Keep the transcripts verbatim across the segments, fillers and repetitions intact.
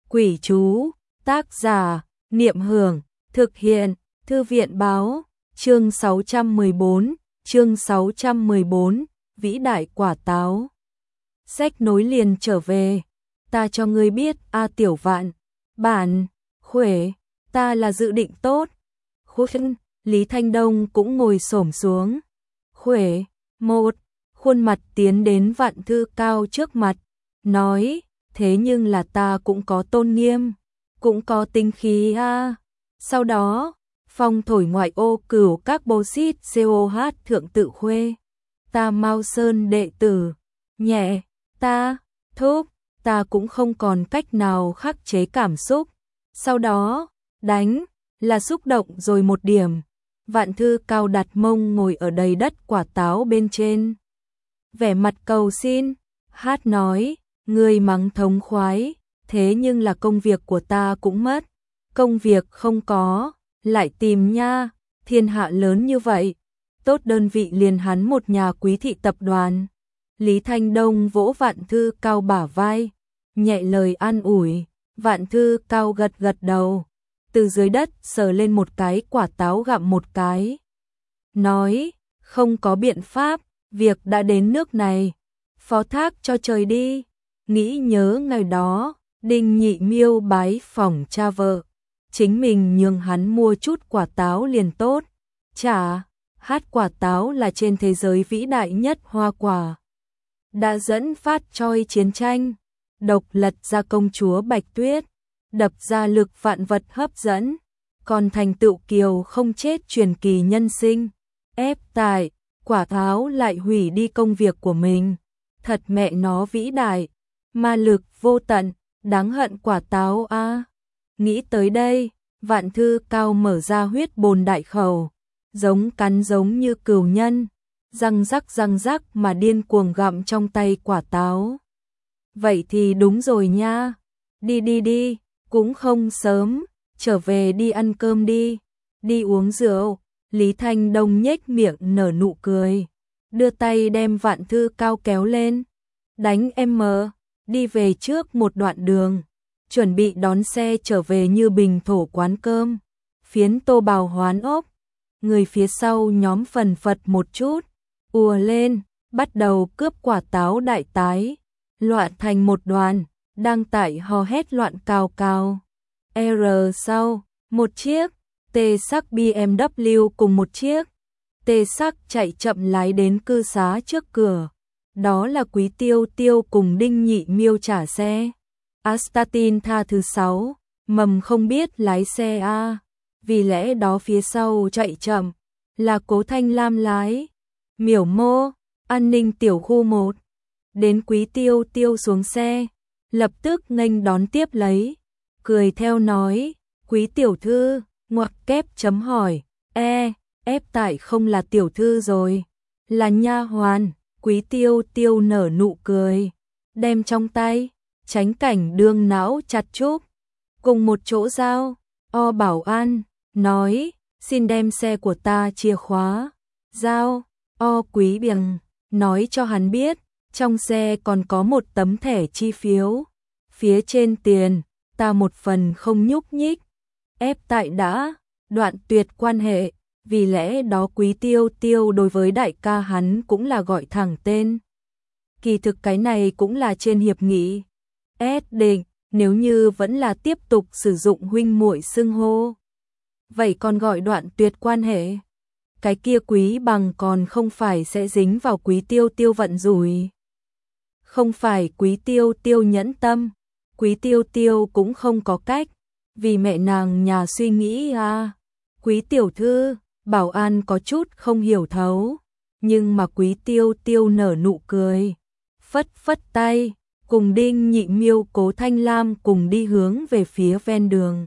Quỷ chú, tác giả, Niệm Hưởng, thực hiện, Thư viện báo, chương sáu trăm mười bốn, chương sáu trăm mười bốn, vĩ đại quả táo. Sách nối liền trở về, ta cho ngươi biết A Tiểu Vạn, bản, Khuể, ta là dự định tốt. Khuất, Lý Thanh Đông cũng ngồi xổm xuống. Khuể, một, khuôn mặt tiến đến Vạn Thư Cao trước mặt, nói, thế nhưng là ta cũng có tôn nghiêm, cũng có tinh khí a. Sau đó, phong thổi ngoại ô cửu các bô xít xê o hát thượng tự khuê. Ta Mao Sơn đệ tử, nhẹ, ta, thúc, ta cũng không còn cách nào khắc chế cảm xúc. Sau đó, đánh, là xúc động rồi một điểm. Vạn Thư Cao đặt mông ngồi ở đầy đất quả táo bên trên. Vẻ mặt cầu xin, hát nói, ngươi mắng thống khoái, thế nhưng là công việc của ta cũng mất. Công việc không có, lại tìm nha, thiên hạ lớn như vậy. Tốt đơn vị liền hắn một nhà quý thị tập đoàn. Lý Thanh Đông vỗ Vạn Thư Cao bả vai, nhẹ lời an ủi. Vạn Thư Cao gật gật đầu, từ dưới đất sờ lên một cái quả táo gặm một cái. Nói, không có biện pháp, việc đã đến nước này, phó thác cho trời đi. Nghĩ nhớ ngày đó, Đinh Nhị Miêu bái phỏng cha vợ, chính mình nhường hắn mua chút quả táo liền tốt. Chả, hát quả táo là trên thế giới vĩ đại nhất hoa quả. Đã dẫn phát choi chiến tranh, độc lật ra công chúa Bạch Tuyết, đập ra lực vạn vật hấp dẫn, còn thành tựu kiều không chết truyền kỳ nhân sinh. Ép tại, quả táo lại hủy đi công việc của mình. Thật mẹ nó vĩ đại, ma lực vô tận, đáng hận quả táo a. À. Nghĩ tới đây, Vạn Thư Cao mở ra huyết bồn đại khẩu, giống cắn giống như cừu nhân, răng rắc răng rắc mà điên cuồng gặm trong tay quả táo. Vậy thì đúng rồi nha, đi đi đi, cũng không sớm, trở về đi ăn cơm đi, đi uống rượu. Lý Thanh Đông nhếch miệng nở nụ cười, đưa tay đem Vạn Thư Cao kéo lên, đánh em mờ, đi về trước một đoạn đường, chuẩn bị đón xe trở về Như Bình thổ quán cơm, phiến tô bào hoán ốc. Người phía sau nhóm phần phật một chút, ùa lên, bắt đầu cướp quả táo đại tái, loạn thành một đoàn, đang tại hò hét loạn cào cào. R sau, một chiếc, tê sắc bê em vê cùng một chiếc, tê sắc chạy chậm lái đến cư xá trước cửa. Đó là Quý Tiêu Tiêu cùng Đinh Nhị Miêu trả xe. Astatin tha thứ sáu, mầm không biết lái xe a, vì lẽ đó phía sau chạy chậm là Cố Thanh Lam lái. Miểu Mô, an ninh tiểu khu một, đến Quý Tiêu Tiêu xuống xe, lập tức nghênh đón tiếp lấy, cười theo nói, Quý tiểu thư, ngoặc kép chấm hỏi, e, ép tại không là tiểu thư rồi, là nha hoàn. Quý Tiêu Tiêu nở nụ cười, đem trong tay, tránh cảnh đương não chặt chúp, cùng một chỗ giao, o bảo an, nói, xin đem xe của ta chìa khóa, giao, o Quý Biềng, nói cho hắn biết, trong xe còn có một tấm thẻ chi phiếu, phía trên tiền, ta một phần không nhúc nhích, ép tại đã, đoạn tuyệt quan hệ. Vì lẽ đó Quý Tiêu Tiêu đối với đại ca hắn cũng là gọi thẳng tên. Kỳ thực cái này cũng là trên hiệp nghị. S định, nếu như vẫn là tiếp tục sử dụng huynh muội xưng hô, vậy còn gọi đoạn tuyệt quan hệ. Cái kia Quý Bằng còn không phải sẽ dính vào Quý Tiêu Tiêu vận rủi. Không phải Quý Tiêu Tiêu nhẫn tâm, Quý Tiêu Tiêu cũng không có cách, vì mẹ nàng nhà suy nghĩ à. Quý tiểu thư, bảo an có chút không hiểu thấu, nhưng mà Quý Tiêu Tiêu nở nụ cười, phất phất tay, cùng Đinh Nhị Miêu Cố Thanh Lam cùng đi hướng về phía ven đường.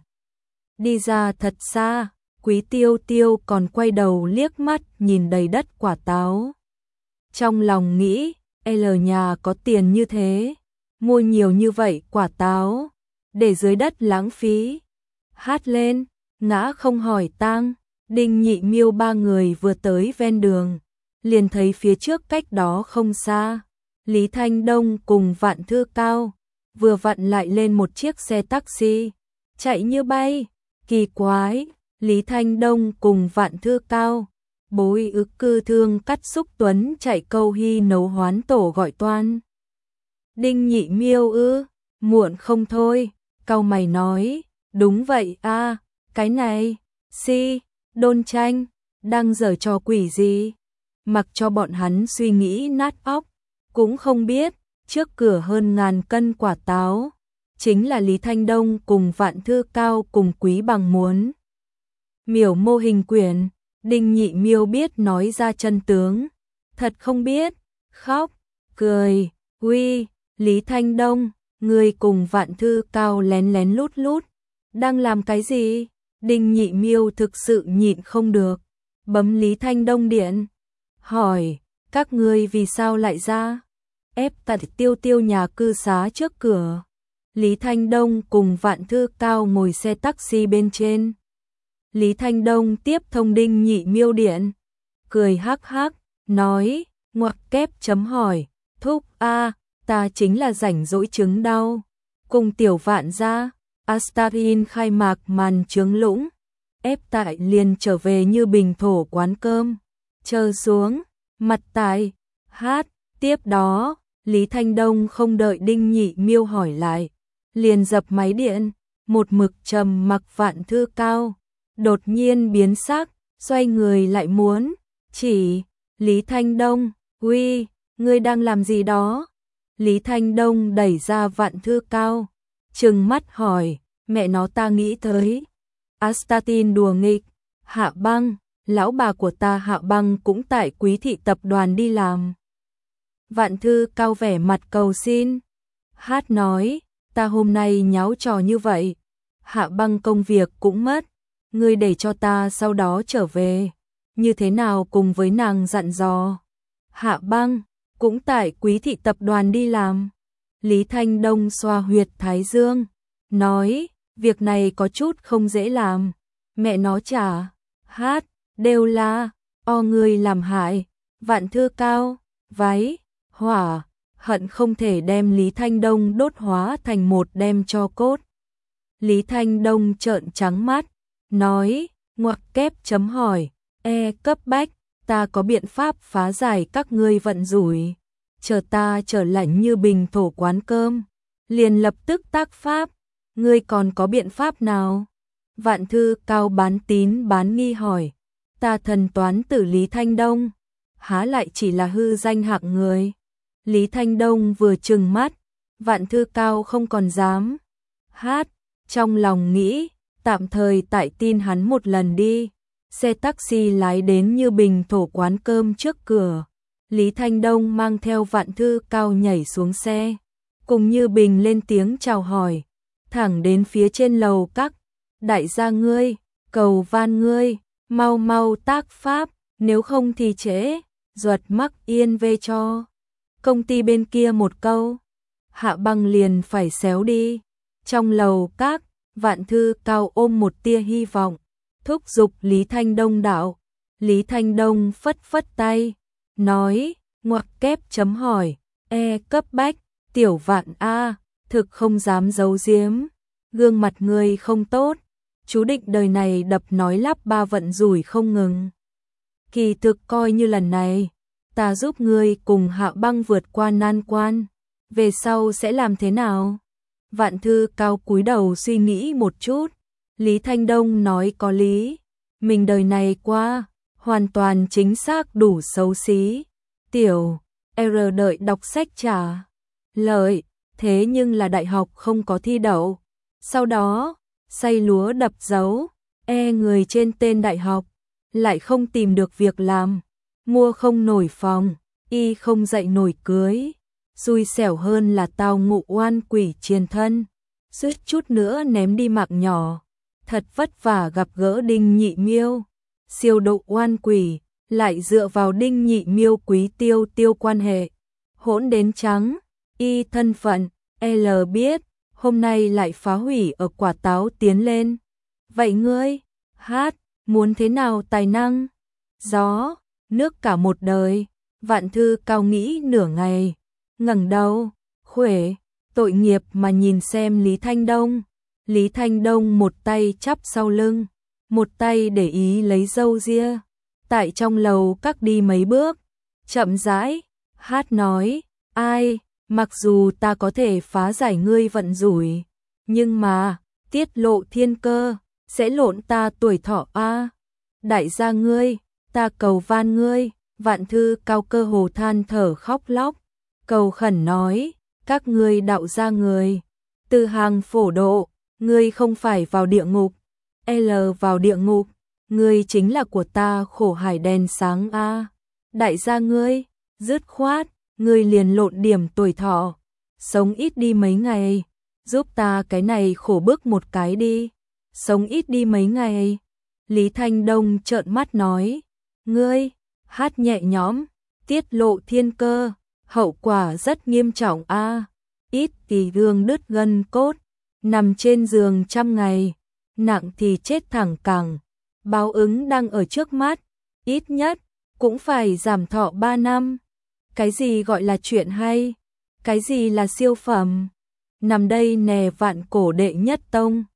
Đi ra thật xa, Quý Tiêu Tiêu còn quay đầu liếc mắt nhìn đầy đất quả táo. Trong lòng nghĩ, L nhà có tiền như thế, mua nhiều như vậy quả táo, để dưới đất lãng phí. Hát lên, ngã không hỏi tang. Đinh Nhị Miêu ba người vừa tới ven đường, liền thấy phía trước cách đó không xa, Lý Thanh Đông cùng Vạn Thư Cao, vừa vặn lại lên một chiếc xe taxi, chạy như bay. Kỳ quái, Lý Thanh Đông cùng Vạn Thư Cao, bối ức cư thương cắt xúc tuấn chạy câu hy nấu hoán tổ gọi toan. Đinh Nhị Miêu ư, muộn không thôi, cau mày nói, đúng vậy a, cái này, si, Đôn Tranh, đang giở trò quỷ gì? Mặc cho bọn hắn suy nghĩ nát óc, cũng không biết, trước cửa hơn ngàn cân quả táo, chính là Lý Thanh Đông cùng Vạn Thư Cao cùng Quý Bằng muốn. Miểu mô hình quyển, Đinh Nhị Miêu biết nói ra chân tướng, thật không biết, khóc, cười, uy, Lý Thanh Đông, người cùng Vạn Thư Cao lén lén lút lút, đang làm cái gì? Đinh Nhị Miêu thực sự nhịn không được, bấm Lý Thanh Đông điện, hỏi, các ngươi vì sao lại ra? Ép tạt tiêu tiêu nhà cư xá trước cửa. Lý Thanh Đông cùng Vạn Thư Cao ngồi xe taxi bên trên. Lý Thanh Đông tiếp thông Đinh Nhị Miêu điện, cười hắc hắc, nói, ngoặc kép chấm hỏi, thúc a, ta chính là rảnh rỗi chứng đau, cùng tiểu Vạn ra, Astarin khai mạc màn trướng lũng, ép tại liền trở về như bình thổ quán cơm, chờ xuống, mặt tại, hát, tiếp đó, Lý Thanh Đông không đợi Đinh Nhị Miêu hỏi lại, liền dập máy điện, một mực trầm mặc Vạn Thư Cao, đột nhiên biến sắc, xoay người lại muốn, chỉ, Lý Thanh Đông, uy, ngươi đang làm gì đó? Lý Thanh Đông đẩy ra Vạn Thư Cao, trừng mắt hỏi, mẹ nó ta nghĩ tới. Astatin đùa nghịch, Hạ Băng, lão bà của ta Hạ Băng cũng tại Quý thị tập đoàn đi làm. Vạn Thư Cao vẻ mặt cầu xin, hát nói, ta hôm nay nháo trò như vậy, Hạ Băng công việc cũng mất, ngươi để cho ta sau đó trở về, như thế nào cùng với nàng dặn dò. Hạ Băng, cũng tại Quý thị tập đoàn đi làm. Lý Thanh Đông xoa huyệt thái dương, nói, việc này có chút không dễ làm, mẹ nó chả, hát, đều là, o người làm hại, Vạn Thư Cao, váy, hỏa, hận không thể đem Lý Thanh Đông đốt hóa thành một đem tro cốt. Lý Thanh Đông trợn trắng mắt, nói, ngoặc kép chấm hỏi, e cấp bách, ta có biện pháp phá giải các ngươi vận rủi, chờ ta trở lạnh như bình thổ quán cơm, liền lập tức tác pháp, ngươi còn có biện pháp nào? Vạn Thư Cao bán tín bán nghi hỏi, ta thần toán tử Lý Thanh Đông, há lại chỉ là hư danh hạng người. Lý Thanh Đông vừa trừng mắt, Vạn Thư Cao không còn dám, hát, trong lòng nghĩ, tạm thời tại tin hắn một lần đi. Xe taxi lái đến như bình thổ quán cơm trước cửa, Lý Thanh Đông mang theo Vạn Thư Cao nhảy xuống xe, cùng Như Bình lên tiếng chào hỏi, thẳng đến phía trên lầu các, đại gia ngươi, cầu van ngươi, mau mau tác pháp, nếu không thì trễ, ruột mắc yên về cho. Công ty bên kia một câu, Hạ Băng liền phải xéo đi. Trong lầu các, Vạn Thư Cao ôm một tia hy vọng, thúc giục Lý Thanh Đông đạo. Lý Thanh Đông phất phất tay, nói, ngoặc kép chấm hỏi, e cấp bách, tiểu Vạn a, thực không dám giấu giếm, gương mặt người không tốt, chú định đời này đập nói lắp ba vận rủi không ngừng. Kỳ thực coi như lần này, ta giúp ngươi cùng Hạ Băng vượt qua nan quan, về sau sẽ làm thế nào? Vạn Thư Cao cúi đầu suy nghĩ một chút, Lý Thanh Đông nói có lý, mình đời này qua, hoàn toàn chính xác đủ xấu xí, tiểu, R đợi đọc sách trả, lợi, thế nhưng là đại học không có thi đậu, sau đó, say lúa đập dấu, e người trên tên đại học, lại không tìm được việc làm, mua không nổi phòng, y không dậy nổi cưới, xui xẻo hơn là tao ngụ oan quỷ triền thân, suýt chút nữa ném đi mạng nhỏ, thật vất vả gặp gỡ Đinh Nhị Miêu, siêu độ oan quỷ, lại dựa vào Đinh Nhị Miêu quý tiêu tiêu quan hệ, hỗn đến trắng, y thân phận, L biết, hôm nay lại phá hủy ở quả táo tiến lên. Vậy ngươi, hát, muốn thế nào tài năng? Gió, nước cả một đời, Vạn Thư Cao nghĩ nửa ngày, ngẩng đầu, khuể, tội nghiệp mà nhìn xem Lý Thanh Đông. Lý Thanh Đông một tay chắp sau lưng, một tay để ý lấy râu ria, tại trong lầu các đi mấy bước, chậm rãi, hát nói, ai, mặc dù ta có thể phá giải ngươi vận rủi, nhưng mà, tiết lộ thiên cơ, sẽ lộn ta tuổi thọ a. Đại gia ngươi, ta cầu van ngươi. Vạn Thư Cao cơ hồ than thở khóc lóc, cầu khẩn nói, các ngươi đạo gia người, từ hàng phổ độ, ngươi không phải vào địa ngục, L vào địa ngục, ngươi chính là của ta khổ hải đèn sáng a. Đại gia ngươi, dứt khoát, ngươi liền lộn điểm tuổi thọ, sống ít đi mấy ngày, giúp ta cái này khổ bức một cái đi, sống ít đi mấy ngày. Lý Thanh Đông trợn mắt nói, ngươi, hát nhẹ nhõm, tiết lộ thiên cơ, hậu quả rất nghiêm trọng a. Ít thì gương đứt gân cốt, nằm trên giường trăm ngày, nặng thì chết thẳng cẳng. Báo ứng đang ở trước mắt, ít nhất cũng phải giảm thọ ba năm. Cái gì gọi là chuyện hay? Cái gì là siêu phẩm? Nằm đây nè vạn cổ đệ nhất tông,